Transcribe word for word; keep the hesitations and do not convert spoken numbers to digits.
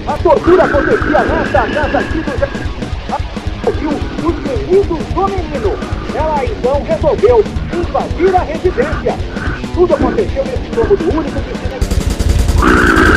A tortura acontecia nesta casa aqui do Jardim. Ouviu os gemidos do menino. Ela então resolveu invadir a residência. Tudo aconteceu nesse cômodo único que tinha...